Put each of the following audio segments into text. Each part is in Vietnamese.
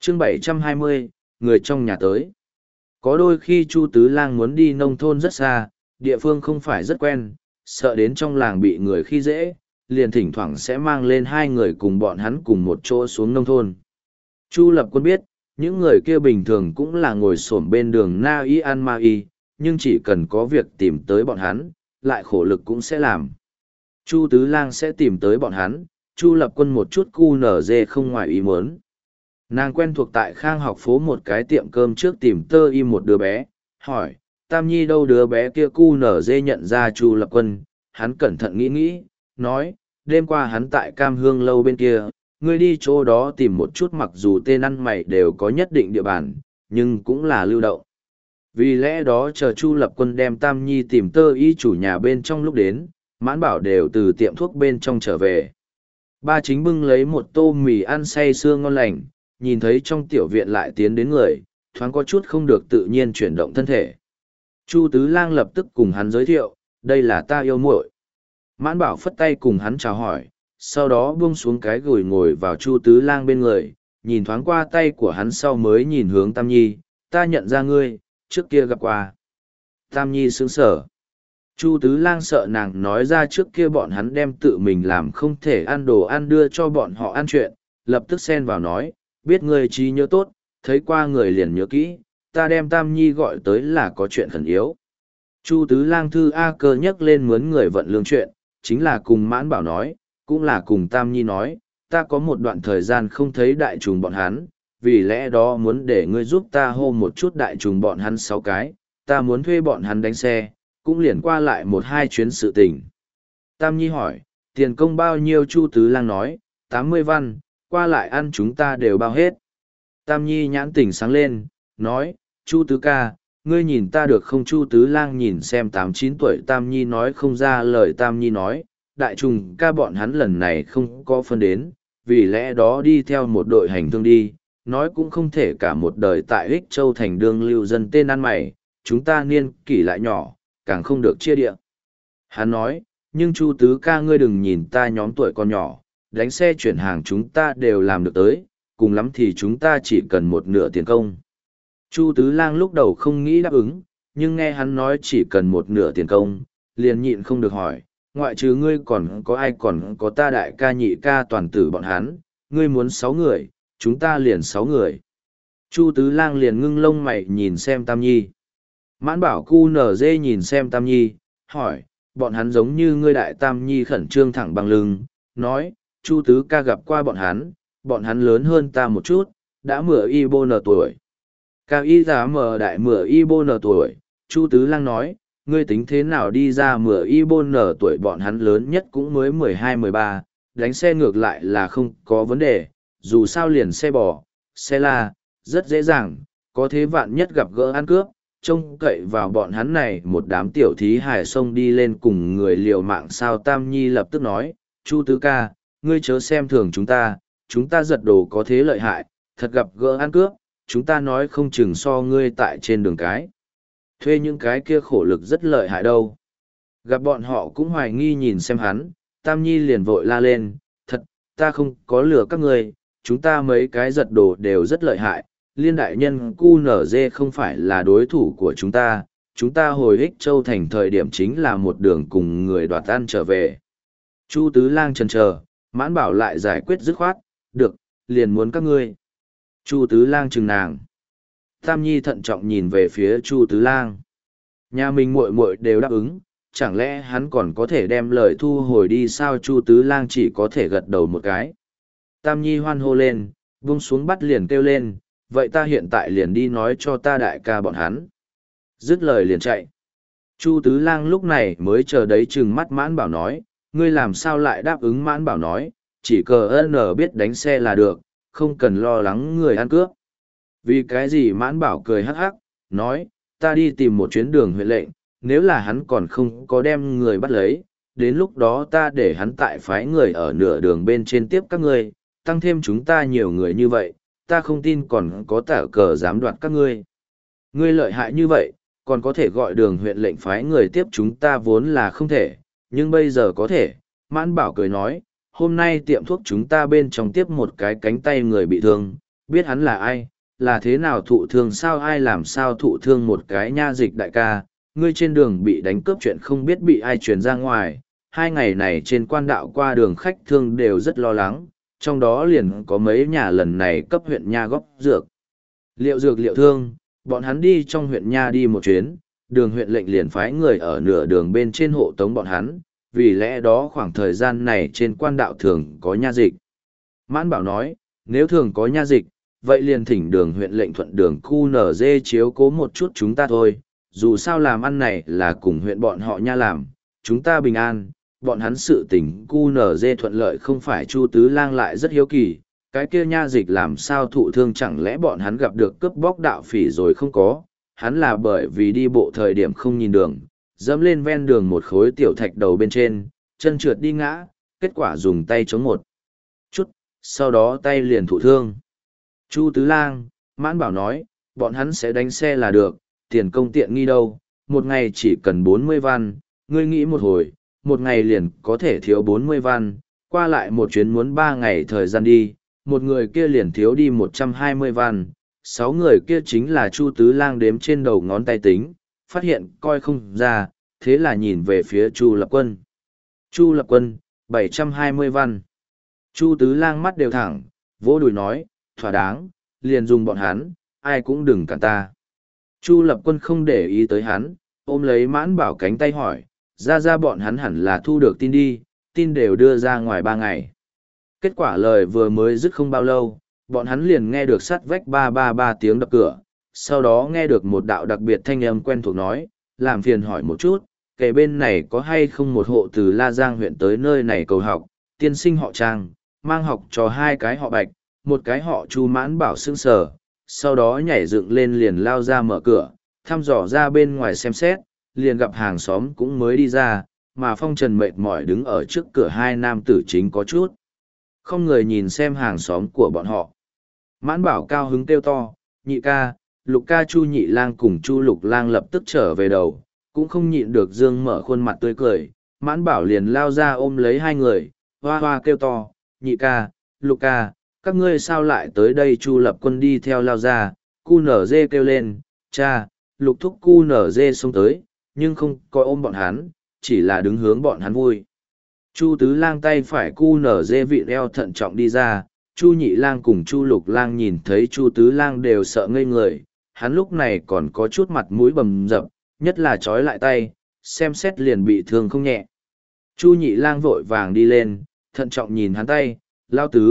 Chương 720, người trong nhà tới. Có đôi khi Chu Tứ Lang muốn đi nông thôn rất xa, địa phương không phải rất quen, sợ đến trong làng bị người khi dễ, liền thỉnh thoảng sẽ mang lên hai người cùng bọn hắn cùng một chỗ xuống nông thôn. Chu Lập Quân biết, những người kia bình thường cũng là ngồi xổm bên đường na y ăn ma y, nhưng chỉ cần có việc tìm tới bọn hắn, lại khổ lực cũng sẽ làm. Chu Tứ Lang sẽ tìm tới bọn hắn, Chu Lập Quân một chút cu nở dê không ngoài ý muốn. Nàng quen thuộc tại Khang Học phố một cái tiệm cơm trước tìm tơ y một đứa bé, hỏi, Tam Nhi đâu? Đứa bé kia cu nở dê nhận ra Chu Lập Quân, hắn cẩn thận nghĩ nghĩ, nói, đêm qua hắn tại Cam Hương lâu bên kia, ngươi đi chỗ đó tìm một chút, mặc dù tên ăn mày đều có nhất định địa bàn, nhưng cũng là lưu động. Vì lẽ đó chờ Chu Lập Quân đem Tam Nhi tìm tơ y chủ nhà bên trong lúc đến, Mãn Bảo đều từ tiệm thuốc bên trong trở về. Ba chính bưng lấy một tô mì ăn say sưa ngon lành, nhìn thấy trong tiểu viện lại tiến đến người, thoáng có chút không được tự nhiên chuyển động thân thể. Chu Tứ Lang lập tức cùng hắn giới thiệu, đây là ta yêu muội. Mãn Bảo phất tay cùng hắn chào hỏi, sau đó buông xuống cái gùi ngồi vào Chu Tứ Lang bên người, nhìn thoáng qua tay của hắn sau mới nhìn hướng Tam Nhi, ta nhận ra ngươi, trước kia gặp qua. Tam Nhi sững sờ. Chu Tứ Lang sợ nàng nói ra trước kia bọn hắn đem tự mình làm không thể ăn đồ ăn đưa cho bọn họ ăn chuyện, lập tức xen vào nói, biết ngươi trí nhớ tốt, thấy qua người liền nhớ kỹ, ta đem Tam Nhi gọi tới là có chuyện khẩn yếu. Chu Tứ Lang thư A Cơ nhắc lên mướn người vận lương chuyện, chính là cùng Mãn Bảo nói, cũng là cùng Tam Nhi nói, ta có một đoạn thời gian không thấy đại trùng bọn hắn, vì lẽ đó muốn để ngươi giúp ta hô một chút đại trùng bọn hắn 6 cái, ta muốn thuê bọn hắn đánh xe, cũng liền qua lại 1-2 chuyến sự tình. Tam Nhi hỏi, tiền công bao nhiêu? Chu Tứ Lang nói, 80 văn, qua lại ăn chúng ta đều bao hết. Tam Nhi nhãn tỉnh sáng lên, nói, Chu Tứ ca, ngươi nhìn ta được không? Chu Tứ Lang nhìn xem 8-9 tuổi Tam Nhi nói không ra lời. Tam Nhi nói, đại trùng ca bọn hắn lần này không có phân đến, vì lẽ đó đi theo một đội hành thương đi, nói cũng không thể cả một đời tại Ích Châu thành đương lưu dân tên ăn mày, chúng ta niên kỷ lại nhỏ, càng không được chia địa. Hắn nói, nhưng Chu Tứ ca ngươi đừng nhìn ta nhóm tuổi còn nhỏ, đánh xe chuyển hàng chúng ta đều làm được tới, cùng lắm thì chúng ta chỉ cần một nửa tiền công. Chu Tứ Lang lúc đầu không nghĩ đáp ứng, nhưng nghe hắn nói chỉ cần một nửa tiền công, liền nhịn không được hỏi, ngoại trừ ngươi còn có ai? Còn có ta đại ca nhị ca toàn tử bọn hắn, ngươi muốn 6 người, chúng ta liền 6 người. Chu Tứ Lang liền ngưng lông mày nhìn xem Tam Nhi. Mãn Bảo cu nở dê nhìn xem Tam Nhi, hỏi, bọn hắn giống như ngươi? Đại Tam Nhi khẩn trương thẳng bằng lưng, nói, Chu Tứ ca gặp qua bọn hắn lớn hơn ta một chút, đã mửa y bô nở tuổi. Cao y giá mờ đại mửa y bô nở tuổi, Chu Tứ Lang nói, ngươi tính thế nào đi ra mửa y bô nở tuổi? Bọn hắn lớn nhất cũng mới 12-13, đánh xe ngược lại là không có vấn đề, dù sao liền xe bò, xe la, rất dễ dàng, có thế vạn nhất gặp gỡ ăn cướp, trông cậy vào bọn hắn này một đám tiểu thí hài xông đi lên cùng người liều mạng sao? Tam Nhi lập tức nói, Chu Tứ ca, ngươi chớ xem thường chúng ta giật đồ có thế lợi hại, thật gặp gỡ ăn cướp, chúng ta nói không chừng so ngươi tại trên đường cái. Thuê những cái kia khổ lực rất lợi hại đâu. Gặp bọn họ cũng hoài nghi nhìn xem hắn, Tam Nhi liền vội la lên, thật, ta không có lừa các ngươi, chúng ta mấy cái giật đồ đều rất lợi hại, Liên đại nhân cu nở dê không phải là đối thủ của chúng ta hồi Ích Châu thành thời điểm chính là một đường cùng người đoạt ăn trở về. Chu Tứ Lang chần chờ, Mãn Bảo lại giải quyết dứt khoát, được, liền muốn các ngươi. Chu Tứ Lang chừng nàng. Tam Nhi thận trọng nhìn về phía Chu Tứ Lang. Nhà mình muội muội đều đáp ứng, chẳng lẽ hắn còn có thể đem lời thu hồi đi sao? Chu Tứ Lang chỉ có thể gật đầu một cái. Tam Nhi hoan hô lên, buông xuống bắt liền kêu lên, vậy ta hiện tại liền đi nói cho ta đại ca bọn hắn. Dứt lời liền chạy. Chu Tứ Lang lúc này mới chờ đấy chừng mắt Mãn Bảo nói, ngươi làm sao lại đáp ứng? Mãn Bảo nói, chỉ cờ biết đánh xe là được, không cần lo lắng người ăn cướp. Vì cái gì? Mãn Bảo cười hắc hắc, nói, ta đi tìm một chuyến đường huyện lệnh, nếu là hắn còn không có đem người bắt lấy, đến lúc đó ta để hắn tại phái người ở nửa đường bên trên tiếp các ngươi, tăng thêm chúng ta nhiều người như vậy, ta không tin còn có tả cờ dám đoạt các ngươi. Ngươi lợi hại như vậy, còn có thể gọi đường huyện lệnh phái người tiếp chúng ta vốn là không thể, nhưng bây giờ có thể. Mãn Bảo cười nói, hôm nay tiệm thuốc chúng ta bên trong tiếp một cái cánh tay người bị thương, Biết hắn là ai, là thế nào thụ thương sao ai làm sao thụ thương một cái nha dịch đại ca, ngươi trên đường bị đánh cướp chuyện không biết bị ai truyền ra ngoài. 2 ngày này trên quan đạo qua đường khách thương đều rất lo lắng, trong đó liền có mấy nhà lần này cấp huyện nha góp dược. Liệu thương, bọn hắn đi trong huyện nha đi một chuyến, đường huyện lệnh liền phái người ở nửa đường bên trên hộ tống bọn hắn, vì lẽ đó khoảng thời gian này trên quan đạo thường có nha dịch. Mãn Bảo nói, nếu thường có nha dịch, vậy liền thỉnh đường huyện lệnh thuận đường QNZ chiếu cố một chút chúng ta thôi, dù sao làm ăn này là cùng huyện bọn họ nha làm, chúng ta bình an, bọn hắn sự tình QNZ thuận lợi không phải Chu Tứ Lang lại rất hiếu kỳ, cái kia nha dịch làm sao thụ thương chẳng lẽ bọn hắn gặp được cướp bóc đạo phỉ rồi không có, hắn là bởi vì đi bộ thời điểm không nhìn đường, dẫm lên ven đường một khối tiểu thạch đầu bên trên, chân trượt đi ngã, kết quả dùng tay chống một chút, sau đó tay liền thụ thương. Chu Tứ Lang, Mãn Bảo nói, bọn hắn sẽ đánh xe là được, tiền công tiện nghi đâu, một ngày chỉ cần 40 văn, ngươi nghĩ một hồi, một ngày liền có thể thiếu 40 văn, qua lại một chuyến muốn 3 ngày thời gian đi, một người kia liền thiếu đi 120 văn, 6 người kia chính là Chu Tứ Lang đếm trên đầu ngón tay tính, phát hiện coi không ra, thế là nhìn về phía Chu Lập Quân. Chu Lập Quân, 720 văn. Chu Tứ Lang mắt đều thẳng, vỗ đùi nói, thỏa đáng, liền dùng bọn hắn, ai cũng đừng cản ta. Chu Lập Quân không để ý tới hắn, ôm lấy Mãn Bảo cánh tay hỏi, ra bọn hắn hẳn là thu được tin đi, tin đều đưa ra ngoài 3 ngày. Kết quả lời vừa mới dứt không bao lâu, bọn hắn liền nghe được sắt vách ba ba ba tiếng đập cửa, sau đó nghe được một đạo đặc biệt thanh âm quen thuộc nói, làm phiền hỏi một chút, kể bên này có hay không một hộ từ La Giang huyện tới nơi này cầu học, tiên sinh họ Trang, mang học cho 2 cái họ Bạch, một cái họ Chu. Mãn Bảo sững sờ, sau đó nhảy dựng lên liền lao ra mở cửa, thăm dò ra bên ngoài xem xét, liền gặp hàng xóm cũng mới đi ra, mà Phong Trần mệt mỏi đứng ở trước cửa 2 nam tử chính có chút. Không người nhìn xem hàng xóm của bọn họ. Mãn Bảo cao hứng kêu to, nhị ca, lục ca. Chu Nhị Lang cùng Chu Lục Lang lập tức trở về đầu, cũng không nhịn được dương mở khuôn mặt tươi cười. Mãn Bảo liền lao ra ôm lấy 2 người, hoa hoa kêu to, nhị ca, lục ca, các ngươi sao lại tới đây. Chu Lập Quân đi theo lao ra, cu nở dê kêu lên, cha, lục thúc. Cu nở dê xông tới, nhưng không có ôm bọn hắn, chỉ là đứng hướng bọn hắn vui. Chu Tứ Lang tay phải cu nở dê vịn eo thận trọng đi ra, Chu Nhị Lang cùng Chu Lục Lang nhìn thấy Chu Tứ Lang đều sợ ngây người, hắn lúc này còn có chút mặt mũi bầm dập, nhất là trói lại tay, xem xét liền bị thương không nhẹ. Chu Nhị Lang vội vàng đi lên, thận trọng nhìn hắn tay, lao tứ,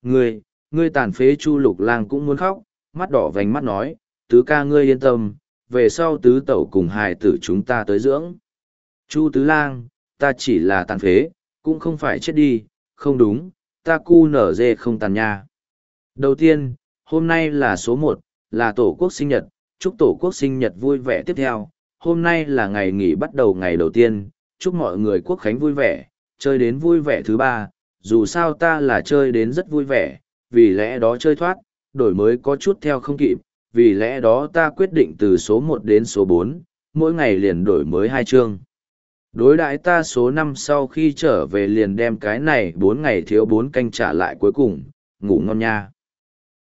ngươi tàn phế. Chu Lục Lang cũng muốn khóc, mắt đỏ vành mắt nói, tứ ca ngươi yên tâm, về sau tứ tẩu cùng hài tử chúng ta tới dưỡng. Chu Tứ Lang, ta chỉ là tàn phế, cũng không phải chết đi, không đúng, ta cu nở dê không tàn nha. Đầu tiên, hôm nay là số 1, là Tổ quốc sinh nhật, chúc Tổ quốc sinh nhật vui vẻ. Tiếp theo, hôm nay là ngày nghỉ bắt đầu ngày đầu tiên, chúc mọi người quốc khánh vui vẻ, chơi đến vui vẻ. Thứ 3, dù sao ta là chơi đến rất vui vẻ, vì lẽ đó chơi thoát, đổi mới có chút theo không kịp, vì lẽ đó ta quyết định từ số 1 đến số 4, mỗi ngày liền đổi mới 2 chương. Đối đãi ta số 5 sau khi trở về liền đem cái này 4 ngày thiếu 4 canh trả lại cuối cùng, ngủ ngon nha.